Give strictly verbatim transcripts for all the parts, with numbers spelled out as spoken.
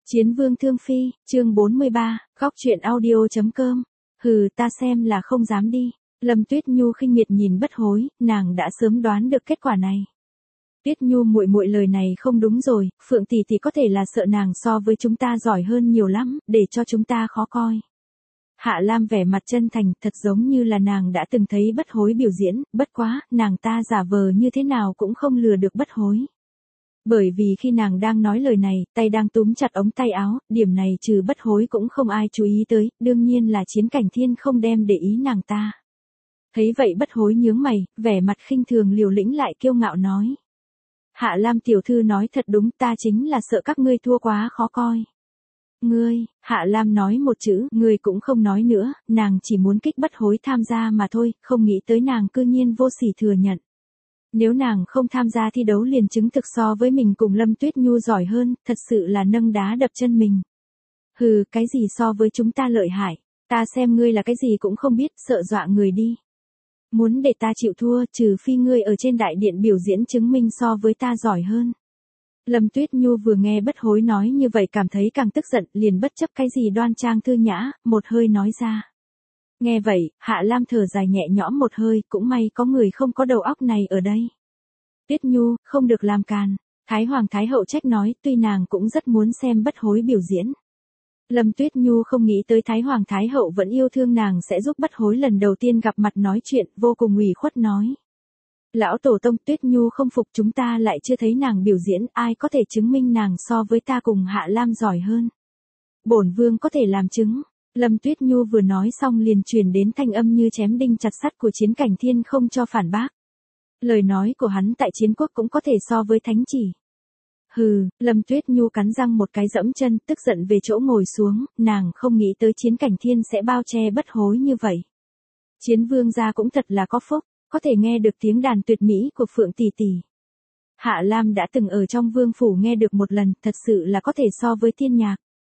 Chiến vương thương phi, chương bốn mươi ba, góc truyện audio.com. Hừ, ta xem là không dám đi. Lâm Tuyết Nhu khinh miệt nhìn Bất Hối, nàng đã sớm đoán được kết quả này. Tuyết Nhu muội muội lời này không đúng rồi, Phượng tỷ tỷ có thể là sợ nàng so với chúng ta giỏi hơn nhiều lắm, để cho chúng ta khó coi. Hạ Lam vẻ mặt chân thành, thật giống như là nàng đã từng thấy Bất Hối biểu diễn, bất quá, nàng ta giả vờ như thế nào cũng không lừa được Bất Hối. Bởi vì khi nàng đang nói lời này, tay đang túm chặt ống tay áo, điểm này trừ Bất Hối cũng không ai chú ý tới, đương nhiên là Chiến Cảnh Thiên không đem để ý nàng ta. Thấy vậy Bất Hối nhướng mày, vẻ mặt khinh thường liều lĩnh lại kiêu ngạo nói. Hạ Lam tiểu thư nói thật đúng, ta chính là sợ các ngươi thua quá khó coi. Ngươi, Hạ Lam nói một chữ, ngươi cũng không nói nữa, nàng chỉ muốn kích Bất Hối tham gia mà thôi, không nghĩ tới nàng cư nhiên vô sỉ thừa nhận. Nếu nàng không tham gia thi đấu liền chứng thực so với mình cùng Lâm Tuyết Nhu giỏi hơn, thật sự là nâng đá đập chân mình. Hừ, cái gì so với chúng ta lợi hại, ta xem ngươi là cái gì cũng không biết, sợ dọa người đi. Muốn để ta chịu thua, trừ phi ngươi ở trên đại điện biểu diễn chứng minh so với ta giỏi hơn. Lâm Tuyết Nhu vừa nghe Bất Hối nói như vậy cảm thấy càng tức giận, liền bất chấp cái gì đoan trang thư nhã, một hơi nói ra. Nghe vậy, Hạ Lam thở dài nhẹ nhõm một hơi, cũng may có người không có đầu óc này ở đây. Tuyết Nhu, không được làm càn. Thái Hoàng Thái Hậu trách nói, tuy nàng cũng rất muốn xem Bất Hối biểu diễn. Lâm Tuyết Nhu không nghĩ tới Thái Hoàng Thái Hậu vẫn yêu thương nàng sẽ giúp Bất Hối lần đầu tiên gặp mặt nói chuyện, vô cùng ủy khuất nói. Lão Tổ Tông, Tuyết Nhu không phục, chúng ta lại chưa thấy nàng biểu diễn, ai có thể chứng minh nàng so với ta cùng Hạ Lam giỏi hơn. Bổn vương có thể làm chứng. Lâm Tuyết Nhu vừa nói xong liền truyền đến thanh âm như chém đinh chặt sắt của Chiến Cảnh Thiên không cho phản bác. Lời nói của hắn tại chiến quốc cũng có thể so với thánh chỉ. Hừ, Lâm Tuyết Nhu cắn răng một cái dẫm chân, tức giận về chỗ ngồi xuống, nàng không nghĩ tới Chiến Cảnh Thiên sẽ bao che Bất Hối như vậy. Chiến vương gia cũng thật là có phúc, có thể nghe được tiếng đàn tuyệt mỹ của Phượng tỷ tỷ. Hạ Lam đã từng ở trong vương phủ nghe được một lần, thật sự là có thể so với thiên nhạc.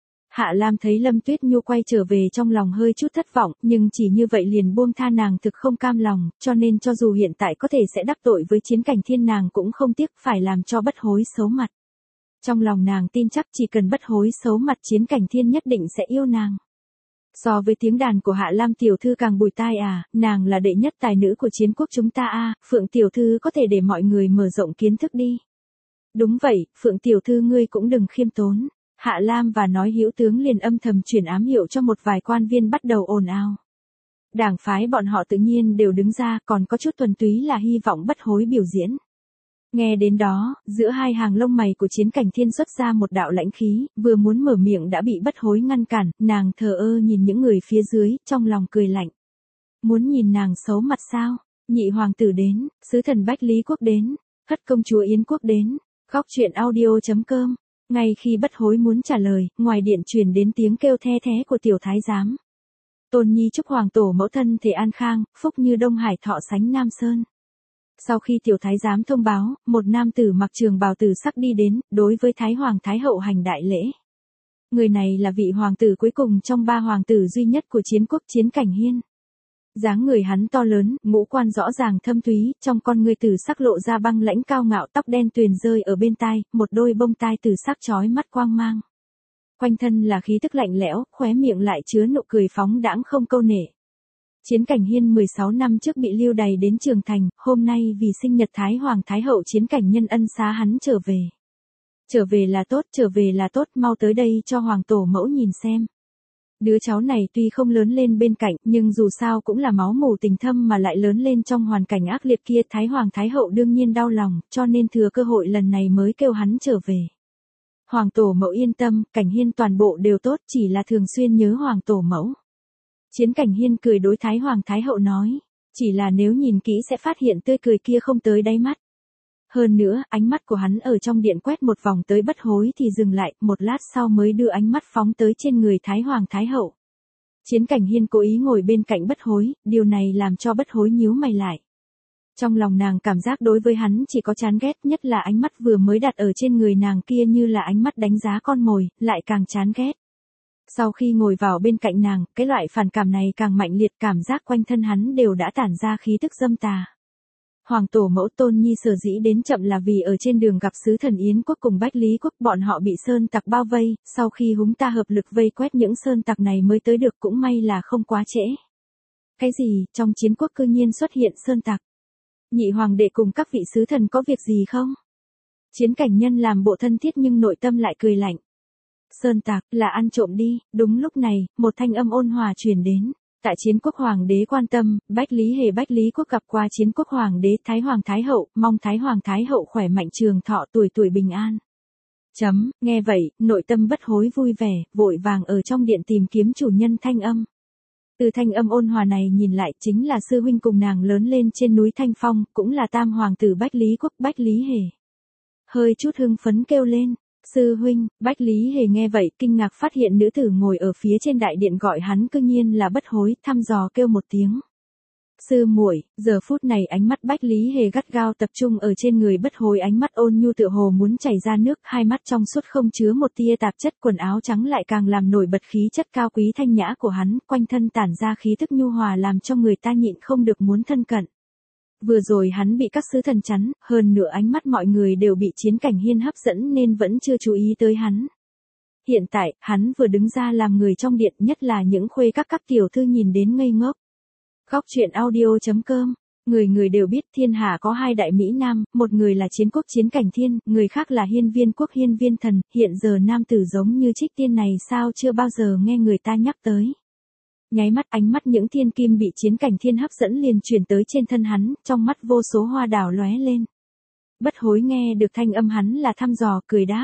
Hạ Lam thấy Lâm Tuyết Nhu quay trở về trong lòng hơi chút thất vọng, nhưng chỉ như vậy liền buông tha nàng thực không cam lòng, cho nên cho dù hiện tại có thể sẽ đắc tội với Chiến Cảnh Thiên nàng cũng không tiếc phải làm cho Bất Hối xấu mặt. Trong lòng nàng tin chắc chỉ cần Bất Hối xấu mặt Chiến Cảnh Thiên nhất định sẽ yêu nàng. So với tiếng đàn của Hạ Lam tiểu thư càng bùi tai à, nàng là đệ nhất tài nữ của chiến quốc chúng ta a, à, Phượng tiểu thư có thể để mọi người mở rộng kiến thức đi. Đúng vậy, Phượng tiểu thư ngươi cũng đừng khiêm tốn. Hạ Lam và nói hữu tướng liền âm thầm truyền ám hiệu cho một vài quan viên bắt đầu ồn ào. Đảng phái bọn họ tự nhiên đều đứng ra, còn có chút thuần túy là hy vọng Bất Hối biểu diễn. Nghe đến đó, giữa hai hàng lông mày của Chiến Cảnh Thiên xuất ra một đạo lãnh khí, vừa muốn mở miệng đã bị Bất Hối ngăn cản, nàng thờ ơ nhìn những người phía dưới, trong lòng cười lạnh. Muốn nhìn nàng xấu mặt sao? Nhị hoàng tử đến, sứ thần Bách Lý Quốc đến, hất công chúa Yến Quốc đến, góc truyện audio.com. Ngay khi Bất Hối muốn trả lời, ngoài điện truyền đến tiếng kêu the thé của tiểu thái giám. Tôn nhi chúc hoàng tổ mẫu thân thể an khang, phúc như Đông Hải thọ sánh Nam Sơn. Sau khi tiểu thái giám thông báo, một nam tử mặc trường bào tử sắc đi đến, đối với Thái Hoàng Thái Hậu hành đại lễ. Người này là vị hoàng tử cuối cùng trong ba hoàng tử duy nhất của chiến quốc Chiến Cảnh Hiên. Dáng người hắn to lớn, ngũ quan rõ ràng thâm thúy, trong con người tử sắc lộ ra băng lãnh cao ngạo, tóc đen tuyền rơi ở bên tai, một đôi bông tai tử sắc chói mắt quang mang. Quanh thân là khí tức lạnh lẽo, khóe miệng lại chứa nụ cười phóng đãng không câu nệ. Chiến Cảnh Hiên mười sáu năm trước bị lưu đày đến Trường Thành, hôm nay vì sinh nhật Thái Hoàng Thái Hậu Chiến Cảnh nhân ân xá hắn trở về. Trở về là tốt, trở về là tốt, mau tới đây cho hoàng tổ mẫu nhìn xem. Đứa cháu này tuy không lớn lên bên cạnh, nhưng dù sao cũng là máu mủ tình thâm mà lại lớn lên trong hoàn cảnh ác liệt kia, Thái Hoàng Thái Hậu đương nhiên đau lòng, cho nên thừa cơ hội lần này mới kêu hắn trở về. Hoàng tổ mẫu yên tâm, Cảnh Hiên toàn bộ đều tốt, chỉ là thường xuyên nhớ hoàng tổ mẫu. Chiến Cảnh Hiên cười đối Thái Hoàng Thái Hậu nói, chỉ là nếu nhìn kỹ sẽ phát hiện tươi cười kia không tới đáy mắt. Hơn nữa, ánh mắt của hắn ở trong điện quét một vòng tới Bất Hối thì dừng lại, một lát sau mới đưa ánh mắt phóng tới trên người Thái Hoàng Thái Hậu. Chiến Cảnh Hiên cố ý ngồi bên cạnh Bất Hối, điều này làm cho Bất Hối nhíu mày lại. Trong lòng nàng cảm giác đối với hắn chỉ có chán ghét, nhất là ánh mắt vừa mới đặt ở trên người nàng kia như là ánh mắt đánh giá con mồi, lại càng chán ghét. Sau khi ngồi vào bên cạnh nàng, cái loại phản cảm này càng mạnh liệt, cảm giác quanh thân hắn đều đã tản ra khí tức dâm tà. Hoàng tổ mẫu Tôn Nhi sở dĩ đến chậm là vì ở trên đường gặp sứ thần Yến quốc cùng Bách Lý quốc, bọn họ bị sơn tặc bao vây, sau khi húng ta hợp lực vây quét những sơn tặc này mới tới được, cũng may là không quá trễ. Cái gì, trong chiến quốc cư nhiên xuất hiện sơn tặc? Nhị hoàng đệ cùng các vị sứ thần có việc gì không? Chiến cảnh nhân làm bộ thân thiết nhưng nội tâm lại cười lạnh. Sơn tặc, là ăn trộm đi. Đúng lúc này, một thanh âm ôn hòa truyền đến. Tại chiến quốc hoàng đế quan tâm, Bách Lý Hề Bách Lý quốc gặp qua chiến quốc hoàng đế, Thái hoàng thái hậu, mong Thái hoàng thái hậu khỏe mạnh trường thọ, tuổi tuổi bình an. Chấm, nghe vậy, nội tâm bất hối vui vẻ, vội vàng ở trong điện tìm kiếm chủ nhân thanh âm. Từ thanh âm ôn hòa này nhìn lại, chính là sư huynh cùng nàng lớn lên trên núi Thanh Phong, cũng là tam hoàng tử Bách Lý quốc, Bách Lý Hề. Hơi chút hưng phấn kêu lên. Sư huynh. Bách Lý Hề nghe vậy, kinh ngạc phát hiện nữ tử ngồi ở phía trên đại điện gọi hắn cư nhiên là Bất Hối, thăm dò kêu một tiếng. Sư muội. Giờ phút này ánh mắt Bách Lý Hề gắt gao tập trung ở trên người Bất Hối, ánh mắt ôn nhu tựa hồ muốn chảy ra nước, hai mắt trong suốt không chứa một tia tạp chất, quần áo trắng lại càng làm nổi bật khí chất cao quý thanh nhã của hắn, quanh thân tản ra khí thức nhu hòa làm cho người ta nhịn không được muốn thân cận. Vừa rồi hắn bị các sứ thần chắn, hơn nữa ánh mắt mọi người đều bị Chiến Cảnh Hiên hấp dẫn nên vẫn chưa chú ý tới hắn. Hiện tại, hắn vừa đứng ra làm người trong điện, nhất là những khuê các các tiểu thư nhìn đến ngây ngốc. Góc truyện audio chấm com. Người người đều biết thiên hạ có hai đại Mỹ Nam, một người là Chiến quốc Chiến Cảnh Thiên, người khác là Hiên Viên quốc Hiên Viên Thần, hiện giờ nam tử giống như Trích Tiên này sao chưa bao giờ nghe người ta nhắc tới. Nháy mắt ánh mắt những thiên kim bị Chiến Cảnh Thiên hấp dẫn liền chuyển tới trên thân hắn, trong mắt vô số hoa đào lóe lên. Bất Hối nghe được thanh âm hắn là thăm dò, cười đáp.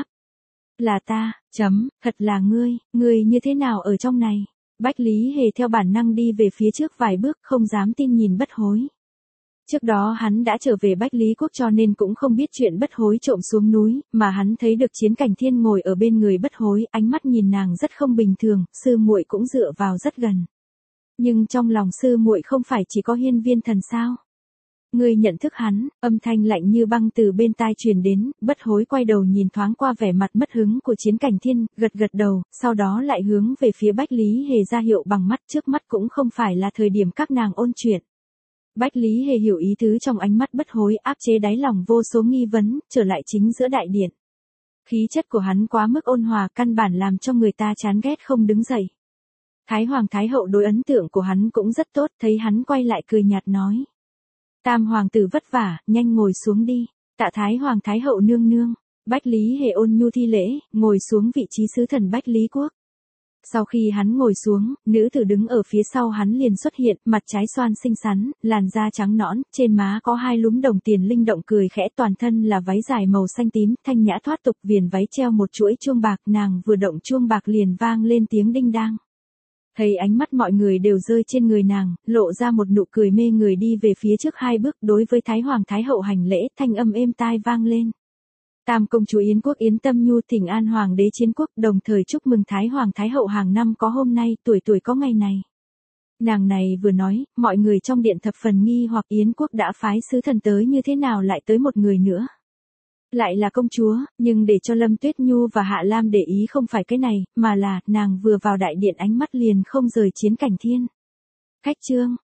Là ta, chấm, thật là ngươi, ngươi như thế nào ở trong này? Bách Lý Hề theo bản năng đi về phía trước vài bước, không dám tin nhìn Bất Hối. Trước đó hắn đã trở về Bách Lý quốc cho nên cũng không biết chuyện Bất Hối trộm xuống núi, mà hắn thấy được Chiến Cảnh Thiên ngồi ở bên người Bất Hối, ánh mắt nhìn nàng rất không bình thường, sư muội cũng dựa vào rất gần. Nhưng trong lòng sư muội không phải chỉ có Hiên Viên Thần sao? Ngươi nhận thức hắn? Âm thanh lạnh như băng từ bên tai truyền đến, Bất Hối quay đầu nhìn thoáng qua vẻ mặt mất hứng của Chiến Cảnh Thiên, gật gật đầu, sau đó lại hướng về phía Bách Lý Hề ra hiệu bằng mắt, trước mắt cũng không phải là thời điểm các nàng ôn chuyện. Bách Lý Hề hiểu ý tứ trong ánh mắt Bất Hối, áp chế đáy lòng vô số nghi vấn, trở lại chính giữa đại điện. Khí chất của hắn quá mức ôn hòa, căn bản làm cho người ta chán ghét không đứng dậy. Thái hoàng thái hậu đối ấn tượng của hắn cũng rất tốt, thấy hắn quay lại cười nhạt nói. Tam hoàng tử vất vả, nhanh ngồi xuống đi. Tạ Thái hoàng thái hậu nương nương. Bách Lý Hề ôn nhu thi lễ, ngồi xuống vị trí sứ thần Bách Lý quốc. Sau khi hắn ngồi xuống, nữ tử đứng ở phía sau hắn liền xuất hiện, mặt trái xoan xinh xắn, làn da trắng nõn, trên má có hai lúm đồng tiền linh động cười khẽ, toàn thân là váy dài màu xanh tím, thanh nhã thoát tục, viền váy treo một chuỗi chuông bạc, nàng vừa động chuông bạc liền vang lên tiếng đinh đang. Thấy ánh mắt mọi người đều rơi trên người nàng, lộ ra một nụ cười mê người đi về phía trước hai bước, đối với Thái hoàng thái hậu hành lễ, thanh âm êm tai vang lên. Tam công chúa Yến quốc Yến Tâm Nhu thỉnh an hoàng đế Chiến quốc, đồng thời chúc mừng Thái hoàng thái hậu hàng năm có hôm nay, tuổi tuổi có ngày này. Nàng này vừa nói, mọi người trong điện thập phần nghi hoặc Yến quốc đã phái sứ thần tới như thế nào lại tới một người nữa. Lại là công chúa, nhưng để cho Lâm Tuyết Nhu và Hạ Lam để ý không phải cái này, mà là, nàng vừa vào đại điện ánh mắt liền không rời Chiến Cảnh Thiên. Khách trương,